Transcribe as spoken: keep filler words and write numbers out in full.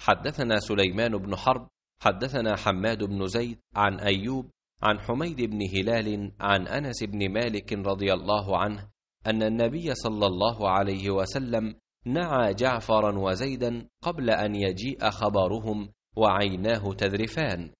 حدثنا سليمان بن حرب حدثنا حماد بن زيد عن أيوب عن حميد بن هلال عن أنس بن مالك رضي الله عنه أن النبي صلى الله عليه وسلم نعى جعفرا وزيدا قبل أن يجيء خبرهم وعيناه تذرفان،